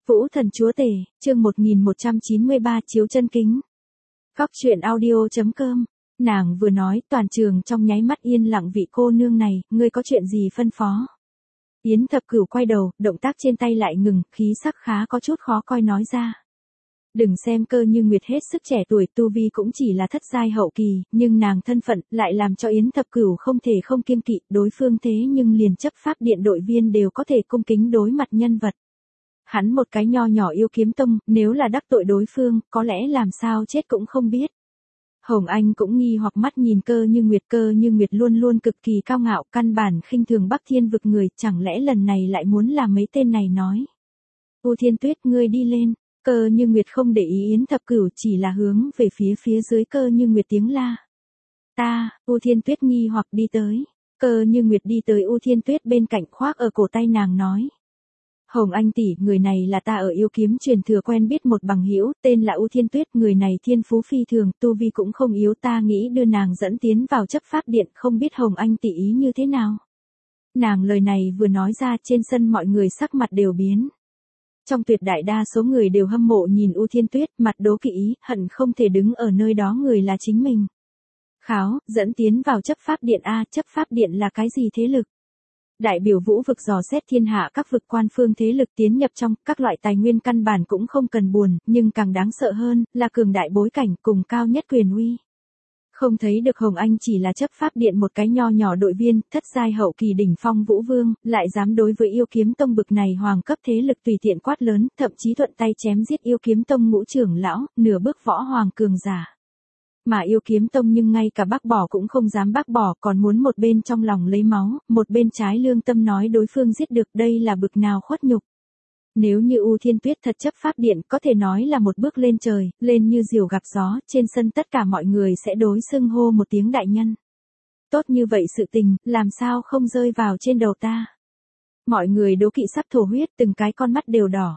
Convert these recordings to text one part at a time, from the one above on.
Vũ thần chúa tể, chương 1193 chiếu chân kính. Góc truyện audio.com. Nàng vừa nói, toàn trường trong nháy mắt yên lặng. Vị cô nương này, ngươi có chuyện gì phân phó? Yến Thập Cửu quay đầu, động tác trên tay lại ngừng, khí sắc khá có chút khó coi nói ra. Đừng xem Cơ Như Nguyệt hết sức trẻ tuổi, tu vi cũng chỉ là thất giai hậu kỳ, nhưng nàng thân phận lại làm cho Yến Thập Cửu không thể không kiêng kỵ. Đối phương thế nhưng liền chấp pháp điện đội viên đều có thể cung kính đối mặt nhân vật. Hắn một cái nho nhỏ yêu kiếm tông, nếu là đắc tội đối phương, có lẽ làm sao chết cũng không biết. Hồng Anh cũng nghi hoặc mắt nhìn Cơ Như Nguyệt luôn luôn cực kỳ cao ngạo, căn bản khinh thường Bắc Thiên vực người, chẳng lẽ lần này lại muốn làm mấy tên này nói. U Thiên Tuyết, ngươi đi lên. Cơ Như Nguyệt không để ý Yến Thập Cửu, chỉ là hướng về phía dưới Cơ Như Nguyệt tiếng la. Ta, U Thiên Tuyết nghi hoặc đi tới. Cơ Như Nguyệt đi tới U Thiên Tuyết bên cạnh, khoác ở cổ tay nàng nói. Hồng Anh tỷ, người này là ta ở yêu kiếm truyền thừa quen biết một bằng hữu, tên là U Thiên Tuyết, người này thiên phú phi thường, tu vi cũng không yếu, ta nghĩ đưa nàng dẫn tiến vào chấp pháp điện, không biết Hồng Anh tỷ ý như thế nào. Nàng lời này vừa nói ra, trên sân mọi người sắc mặt đều biến. Trong tuyệt đại đa số người đều hâm mộ nhìn U Thiên Tuyết, mặt đố kỵ ý, hận không thể đứng ở nơi đó người là chính mình. Kháo, dẫn tiến vào chấp pháp điện a, chấp pháp điện là cái gì thế lực? Đại biểu vũ vực dò xét thiên hạ các vực quan phương thế lực tiến nhập trong, các loại tài nguyên căn bản cũng không cần buồn, nhưng càng đáng sợ hơn, là cường đại bối cảnh cùng cao nhất quyền uy. Không thấy được Hồng Anh chỉ là chấp pháp điện một cái nho nhỏ đội viên, thất giai hậu kỳ đỉnh phong vũ vương, lại dám đối với yêu kiếm tông bực này hoàng cấp thế lực tùy tiện quát lớn, thậm chí thuận tay chém giết yêu kiếm tông ngũ trưởng lão, nửa bước võ hoàng cường giả. Mà yêu kiếm tông nhưng ngay cả bác bỏ cũng không dám bác bỏ, còn muốn một bên trong lòng lấy máu, một bên trái lương tâm nói đối phương giết được, đây là bực nào khuất nhục. Nếu như U Thiên Tuyết thật chấp pháp điện, có thể nói là một bước lên trời, lên như diều gặp gió, trên sân tất cả mọi người sẽ đối xưng hô một tiếng đại nhân. Tốt như vậy sự tình, làm sao không rơi vào trên đầu ta. Mọi người đố kỵ sắp thổ huyết, từng cái con mắt đều đỏ.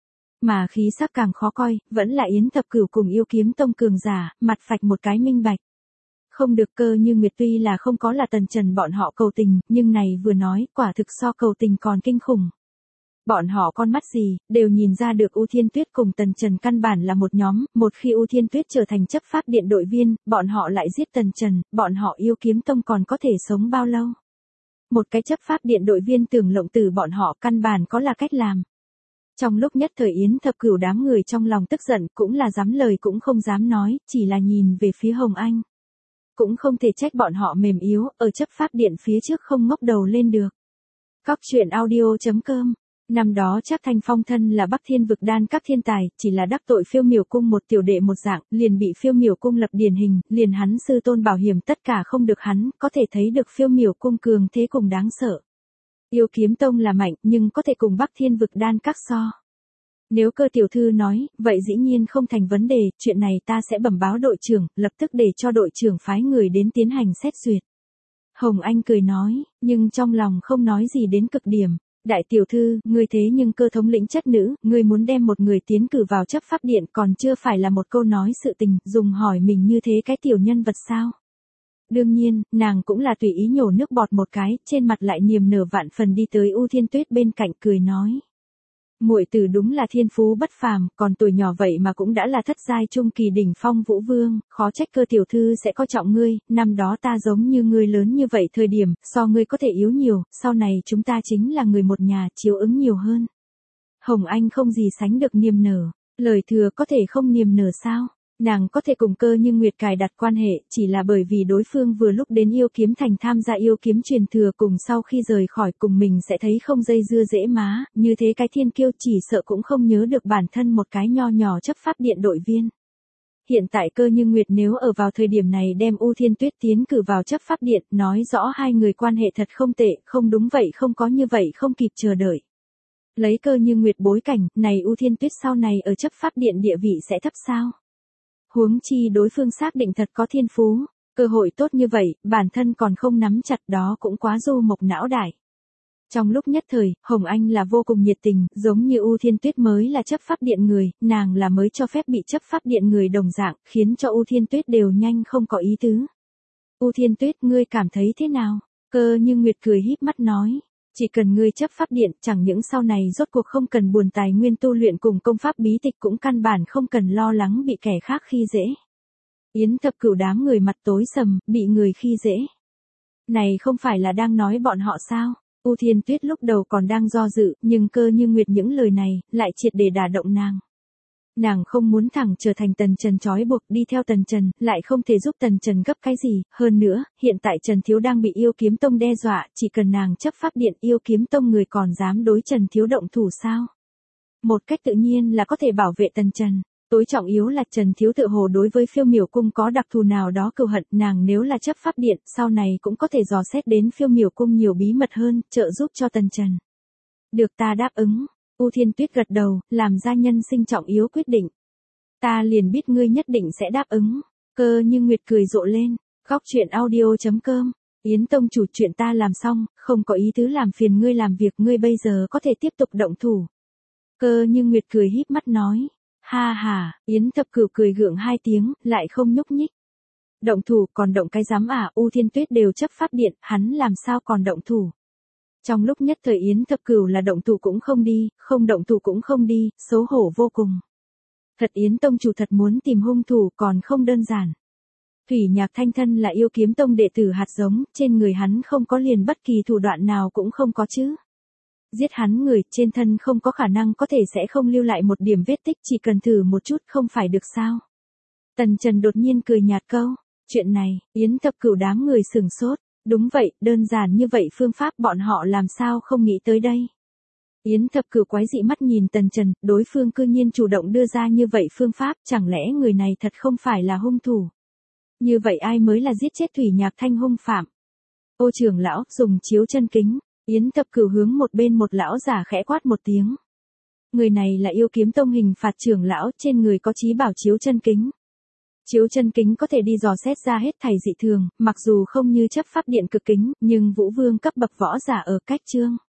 Mà khí sắc càng khó coi, vẫn là Yến Thập Cửu cùng yêu kiếm tông cường giả, mặt phạch một cái minh bạch. Không được. Cơ Như Nguyệt tuy là không có là Tần Trần bọn họ cầu tình, nhưng này vừa nói, quả thực so cầu tình còn kinh khủng. Bọn họ con mắt gì, đều nhìn ra được U Thiên Tuyết cùng Tần Trần căn bản là một nhóm, một khi U Thiên Tuyết trở thành chấp pháp điện đội viên, bọn họ lại giết Tần Trần, bọn họ yêu kiếm tông còn có thể sống bao lâu. Một cái chấp pháp điện đội viên tưởng lộng từ bọn họ căn bản có là cách làm. Trong lúc nhất thời Yến Thập Cửu đám người trong lòng tức giận, cũng là dám lời cũng không dám nói, chỉ là nhìn về phía Hồng Anh. Cũng không thể trách bọn họ mềm yếu, ở chấp pháp điện phía trước không ngóc đầu lên được. Góc truyện audio.com. Năm đó chắc Thanh Phong thân là Bắc Thiên vực đan các thiên tài, chỉ là đắc tội Phiêu Miểu cung một tiểu đệ một dạng, liền bị Phiêu Miểu cung lập điển hình, liền hắn sư tôn bảo hiểm tất cả không được hắn, có thể thấy được Phiêu Miểu cung cường thế cùng đáng sợ. Yêu kiếm tông là mạnh, nhưng có thể cùng Bắc Thiên vực đan các so. Nếu Cơ tiểu thư nói, vậy dĩ nhiên không thành vấn đề, chuyện này ta sẽ bẩm báo đội trưởng, lập tức để cho đội trưởng phái người đến tiến hành xét duyệt. Hồng Anh cười nói, nhưng trong lòng không nói gì đến cực điểm. Đại tiểu thư, ngươi thế nhưng Cơ thống lĩnh chất nữ, ngươi muốn đem một người tiến cử vào chấp pháp điện còn chưa phải là một câu nói sự tình, dùng hỏi mình như thế cái tiểu nhân vật sao? Đương nhiên, nàng cũng là tùy ý nhổ nước bọt một cái, trên mặt lại niềm nở vạn phần đi tới U Thiên Tuyết bên cạnh cười nói. Muội tử đúng là thiên phú bất phàm, còn tuổi nhỏ vậy mà cũng đã là thất giai trung kỳ đỉnh phong vũ vương, khó trách Cơ tiểu thư sẽ coi trọng ngươi, năm đó ta giống như ngươi lớn như vậy thời điểm, so ngươi có thể yếu nhiều, sau này chúng ta chính là người một nhà, chiếu ứng nhiều hơn. Hồng Anh không gì sánh được niềm nở, lời thừa có thể không niềm nở sao? Nàng có thể cùng Cơ Như Nguyệt cài đặt quan hệ, chỉ là bởi vì đối phương vừa lúc đến yêu kiếm thành tham gia yêu kiếm truyền thừa cùng sau khi rời khỏi cùng mình sẽ thấy không dây dưa dễ má, như thế cái thiên kiêu chỉ sợ cũng không nhớ được bản thân một cái nho nhỏ chấp pháp điện đội viên. Hiện tại Cơ Như Nguyệt nếu ở vào thời điểm này đem U Thiên Tuyết tiến cử vào chấp pháp điện, nói rõ hai người quan hệ thật không tệ, không đúng vậy không có như vậy không kịp chờ đợi. Lấy Cơ Như Nguyệt bối cảnh, này U Thiên Tuyết sau này ở chấp pháp điện địa vị sẽ thấp sao? Huống chi đối phương xác định thật có thiên phú, cơ hội tốt như vậy, bản thân còn không nắm chặt đó cũng quá du mộc não đại. Trong lúc nhất thời, Hồng Anh là vô cùng nhiệt tình, giống như U Thiên Tuyết mới là chấp pháp điện người, nàng là mới cho phép bị chấp pháp điện người đồng dạng, khiến cho U Thiên Tuyết đều nhanh không có ý tứ. U Thiên Tuyết, ngươi cảm thấy thế nào? Cơ Như Nguyệt cười híp mắt nói. Chỉ cần ngươi chấp pháp điện, chẳng những sau này rốt cuộc không cần buồn tài nguyên tu luyện cùng công pháp bí tịch cũng căn bản không cần lo lắng bị kẻ khác khi dễ. Yến Thập Cửu đám người mặt tối sầm, bị người khi dễ. Này không phải là đang nói bọn họ sao? U Thiên Tuyết lúc đầu còn đang do dự, nhưng Cơ Như Nguyệt những lời này, lại triệt để đả động nàng. Nàng không muốn thẳng trở thành Tần Trần trói buộc đi theo Tần Trần, lại không thể giúp Tần Trần gấp cái gì, hơn nữa, hiện tại Trần Thiếu đang bị Yêu Kiếm Tông đe dọa, chỉ cần nàng chấp pháp điện Yêu Kiếm Tông người còn dám đối Trần Thiếu động thủ sao? Một cách tự nhiên là có thể bảo vệ Tần Trần. Tối trọng yếu là Trần Thiếu tự hồ đối với Phiêu Miểu Cung có đặc thù nào đó cừu hận, nàng nếu là chấp pháp điện, sau này cũng có thể dò xét đến Phiêu Miểu Cung nhiều bí mật hơn, trợ giúp cho Tần Trần. Được, ta đáp ứng. U Thiên Tuyết gật đầu, làm ra nhân sinh trọng yếu quyết định. Ta liền biết ngươi nhất định sẽ đáp ứng. Cơ Như Nguyệt cười rộ lên. Góc truyện audio.com. Yến Tông chủ, chuyện ta làm xong, không có ý tứ làm phiền ngươi làm việc, ngươi bây giờ có thể tiếp tục động thủ. Cơ Như Nguyệt cười híp mắt nói. Ha ha, Yến Thập Cửu cười gượng hai tiếng, lại không nhúc nhích. Động thủ, còn động cái dám à? U Thiên Tuyết đều chấp pháp điện, hắn làm sao còn động thủ? Trong lúc nhất thời Yến Thập Cửu là động thủ cũng không đi, không động thủ cũng không đi, xấu hổ vô cùng. Thật, Yến Tông chủ thật muốn tìm hung thủ còn không đơn giản. Thủy Nhạc Thanh thân là Yêu Kiếm Tông đệ tử hạt giống, trên người hắn không có liền bất kỳ thủ đoạn nào cũng không có chứ. Giết hắn người, trên thân không có khả năng có thể sẽ không lưu lại một điểm vết tích, chỉ cần thử một chút không phải được sao. Tần Trần đột nhiên cười nhạt câu. Chuyện này, Yến Thập Cửu đám người sửng sốt. Đúng vậy, đơn giản như vậy phương pháp bọn họ làm sao không nghĩ tới đây. Yến Thập Cửu quái dị mắt nhìn Tần Trần, đối phương cư nhiên chủ động đưa ra như vậy phương pháp, chẳng lẽ người này thật không phải là hung thủ. Như vậy ai mới là giết chết Thủy Nhạc Thanh hung phạm? Ô trưởng lão, dùng chiếu chân kính. Yến Thập Cửu hướng một bên một lão giả khẽ quát một tiếng. Người này là Yêu Kiếm Tông hình phạt trưởng lão, trên người có chí bảo chiếu chân kính. Chiếu chân kính có thể đi dò xét ra hết thảy dị thường, mặc dù không như chấp pháp điện cực kính, nhưng Vũ Vương cấp bậc võ giả ở cách chương.